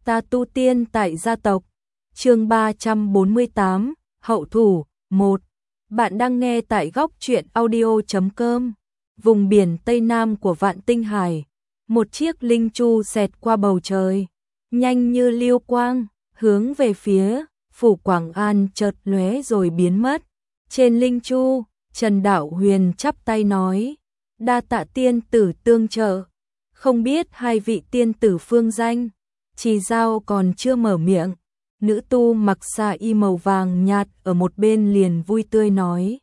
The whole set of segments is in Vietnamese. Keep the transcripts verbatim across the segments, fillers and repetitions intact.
ta tu tiên tại gia tộc. Chương ba trăm bốn mươi tám, hậu thủ, một. Bạn đang nghe tại góc truyện audio chấm com. Vùng biển Tây Nam của Vạn Tinh Hải, một chiếc linh chu xẹt qua bầu trời, nhanh như lưu quang, hướng về phía phủ Quảng An chợt lóe rồi biến mất. Trên linh chu, Trần Đạo Huyền chắp tay nói: "Đa tạ tiên tử tương trợ." Không biết hai vị tiên tử phương danh. Trì Dao còn chưa mở miệng, nữ tu mặc sa y màu vàng nhạt ở một bên liền vui tươi nói: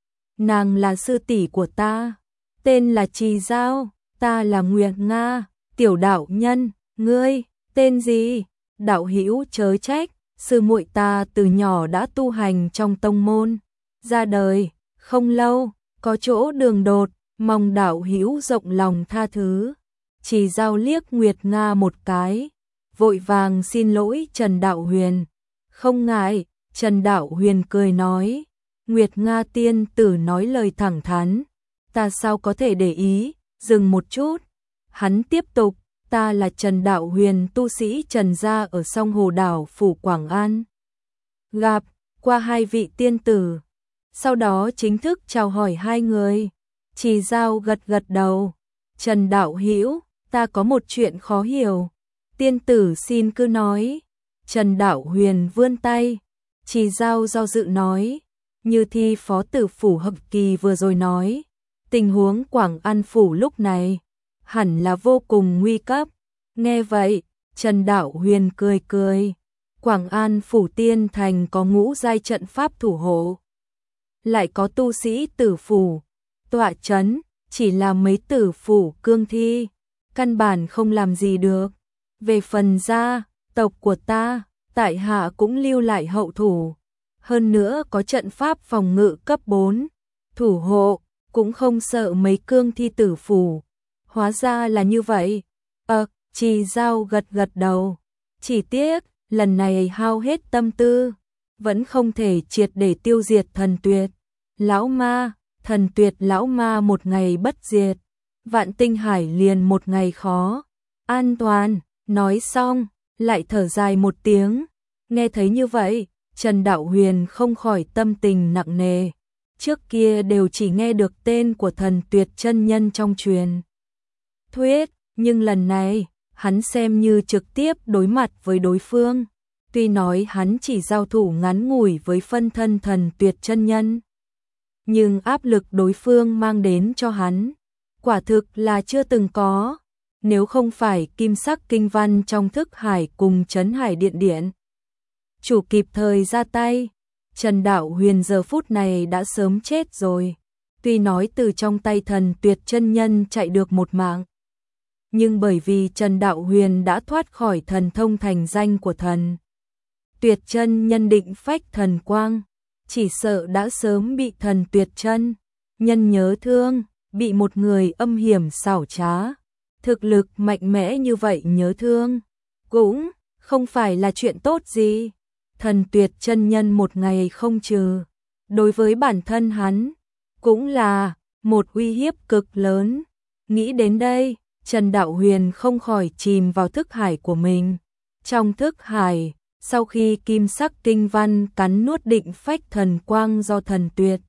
"Nàng là sư tỷ của ta, tên là Trì Dao, ta là Nguyệt Nga, tiểu đạo nhân, ngươi tên gì?" "Đạo hữu chớ trách, sư muội ta từ nhỏ đã tu hành trong tông môn, ra đời không lâu, có chỗ đường đột, mong đạo hữu rộng lòng tha thứ." Trì Dao liếc Nguyệt Nga một cái, vội vàng xin lỗi Trần Đạo Huyền. "Không ngại." Trần Đạo Huyền cười nói: "Nguyệt Nga tiên tử nói lời thẳng thắn, ta sao có thể để ý." Dừng một chút, hắn tiếp tục: "Ta là Trần Đạo Huyền, tu sĩ Trần gia ở Song Hồ đảo phủ Quảng An, gặp qua hai vị tiên tử, sau đó chính thức chào hỏi hai người." Trì Dao gật gật đầu: "Trần đạo hữu, ta có một chuyện khó hiểu." "Tiên tử xin cứ nói." Trần Đạo Huyền vươn tay. Trì Dao do dự nói: "Như thi phó tử phủ Hậm Kỳ vừa rồi nói, tình huống Quảng An phủ lúc này hẳn là vô cùng nguy cấp." Nghe vậy, Trần Đạo Huyền cười cười: "Quảng An phủ tiên thành có ngũ giai trận pháp thủ hộ, lại có tu sĩ tử phủ tọa chấn, chỉ là mấy tử phủ cương thi, căn bản không làm gì được. Về phần gia tộc của ta, tại hạ cũng lưu lại hậu thủ, hơn nữa có trận pháp phòng ngự cấp bốn, thủ hộ, cũng không sợ mấy cương thi tử phủ." "Hóa ra là như vậy." Ờ, Trì Dao gật gật đầu. "Chỉ tiếc, lần này hao hết tâm tư, vẫn không thể triệt để tiêu diệt thần tuyệt lão ma. Thần tuyệt lão ma một ngày bất diệt, Vạn Tinh Hải liền một ngày khó an toàn." Nói xong, lại thở dài một tiếng. Nghe thấy như vậy, Trần Đạo Huyền không khỏi tâm tình nặng nề. Trước kia đều chỉ nghe được tên của thần tuyệt chân nhân trong truyền thuyết, nhưng lần này, hắn xem như trực tiếp đối mặt với đối phương. Tuy nói hắn chỉ giao thủ ngắn ngủi với phân thân thần tuyệt chân nhân, nhưng áp lực đối phương mang đến cho hắn, quả thực là chưa từng có. Nếu không phải kim sắc kinh văn trong thức hải cùng Trấn Hải Điện Điện chủ kịp thời ra tay, Trần Đạo Huyền giờ phút này đã sớm chết rồi. Tuy nói từ trong tay thần tuyệt chân nhân chạy được một mạng, nhưng bởi vì Trần Đạo Huyền đã thoát khỏi thần thông thành danh của thần tuyệt chân nhân định phách thần quang, chỉ sợ đã sớm bị thần tuyệt chân nhân nhớ thương, bị một người âm hiểm xảo trá, thực lực mạnh mẽ như vậy nhớ thương, cũng không phải là chuyện tốt gì. Thần tuyệt chân nhân một ngày không trừ, đối với bản thân hắn, cũng là một uy hiếp cực lớn. Nghĩ đến đây, Trần Đạo Huyền không khỏi chìm vào thức hải của mình. Trong thức hải, sau khi kim sắc kinh văn cắn nuốt định phách thần quang do thần tuyệt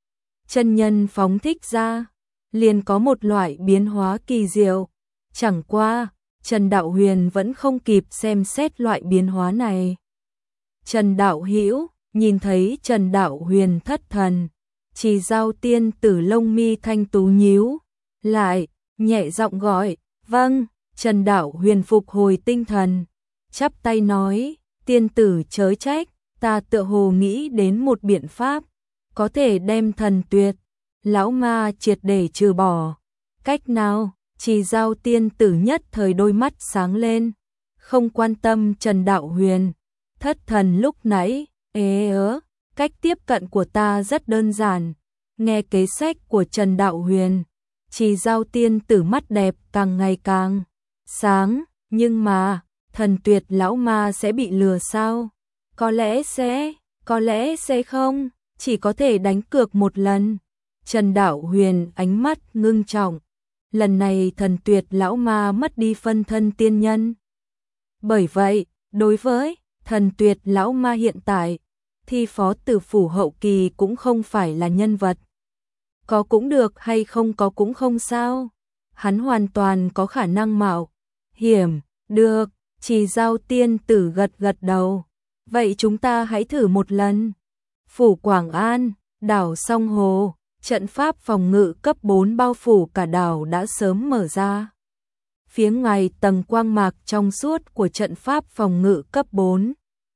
chân nhân phóng thích ra, liền có một loại biến hóa kỳ diệu. Chẳng qua, Trần Đạo Huyền vẫn không kịp xem xét loại biến hóa này. "Trần đạo hữu." Nhìn thấy Trần Đạo Huyền thất thần, Trì Dao tiên tử lông mi thanh tú nhíu lại, nhẹ giọng gọi: "Vâng." Trần Đạo Huyền phục hồi tinh thần, chắp tay nói: "Tiên tử chớ trách, ta tựa hồ nghĩ đến một biện pháp, có thể đem thần tuyệt lão ma triệt để trừ bỏ." "Cách nào?" Trì Dao tiên tử nhất thời đôi mắt sáng lên, không quan tâm Trần Đạo Huyền thất thần lúc nãy. "Ế ớ, cách tiếp cận của ta rất đơn giản." Nghe kế sách của Trần Đạo Huyền, Trì Dao tiên tử mắt đẹp càng ngày càng sáng. "Nhưng mà, thần tuyệt lão ma sẽ bị lừa sao?" "Có lẽ sẽ, có lẽ sẽ không, chỉ có thể đánh cược một lần." Trần Đạo Huyền ánh mắt ngưng trọng. Lần này thần tuyệt lão ma mất đi phân thân tiên nhân, Bởi vậy, đối với Thần Tuyệt lão ma hiện tại, thi phó tử phủ hậu kỳ cũng không phải là nhân vật. Có cũng được hay không có cũng không sao. Hắn hoàn toàn có khả năng mạo hiểm, được, Chỉ Giao tiên tử gật gật đầu. Vậy chúng ta hãy thử một lần. Phủ Quảng An, đảo Song Hồ, trận pháp phòng ngự cấp bốn bao phủ cả đảo đã sớm mở ra. Phía ngoài tầng quang mạc trong suốt của trận pháp phòng ngự cấp bốn.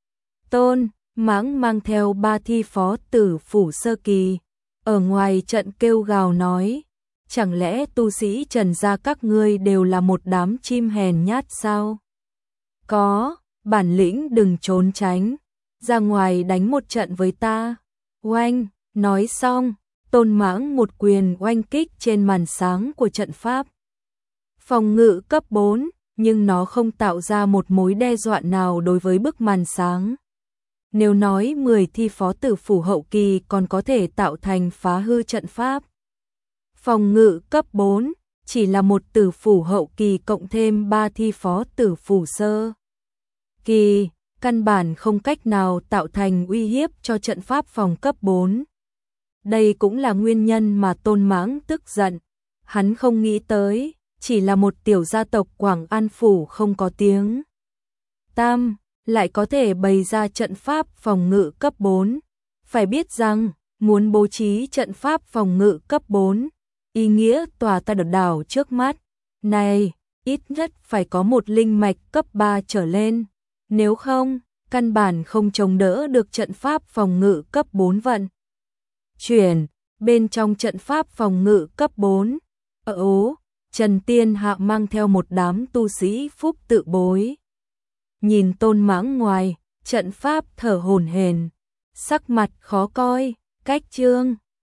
Tôn Mãng mang theo ba thi phó tử phủ sơ kỳ, ở ngoài trận kêu gào nói, chẳng lẽ tu sĩ Trần gia các ngươi đều là một đám chim hèn nhát sao? Có, bản lĩnh đừng trốn tránh, ra ngoài đánh một trận với ta. Oanh, nói xong, Tôn Mãng một quyền oanh kích trên màn sáng của trận pháp. Phòng ngự cấp bốn, nhưng nó không tạo ra một mối đe dọa nào đối với bức màn sáng. Nếu nói mười thi phó tử phủ hậu kỳ còn có thể tạo thành phá hư trận pháp. Phòng ngự cấp bốn, chỉ là một tử phủ hậu kỳ cộng thêm ba thi phó tử phủ sơ kỳ, căn bản không cách nào tạo thành uy hiếp cho trận pháp phòng cấp bốn. Đây cũng là nguyên nhân mà Tôn Mãng tức giận. Hắn không nghĩ tới, chỉ là một tiểu gia tộc Quảng An phủ không có tiếng tam, lại có thể bày ra trận pháp phòng ngự cấp bốn. Phải biết rằng, muốn bố trí trận pháp phòng ngự cấp bốn, ý nghĩa tòa ta đợt đảo trước mắt này, ít nhất phải có một linh mạch cấp ba trở lên. Nếu không, căn bản không chống đỡ được trận pháp phòng ngự cấp bốn vận. Chuyển, bên trong trận pháp phòng ngự cấp bốn, ở ố, Trần Tiên Hạ mang theo một đám tu sĩ phúc tự bối. Nhìn Tôn Mãng ngoài, trận pháp thở hổn hển, sắc mặt khó coi, cách chương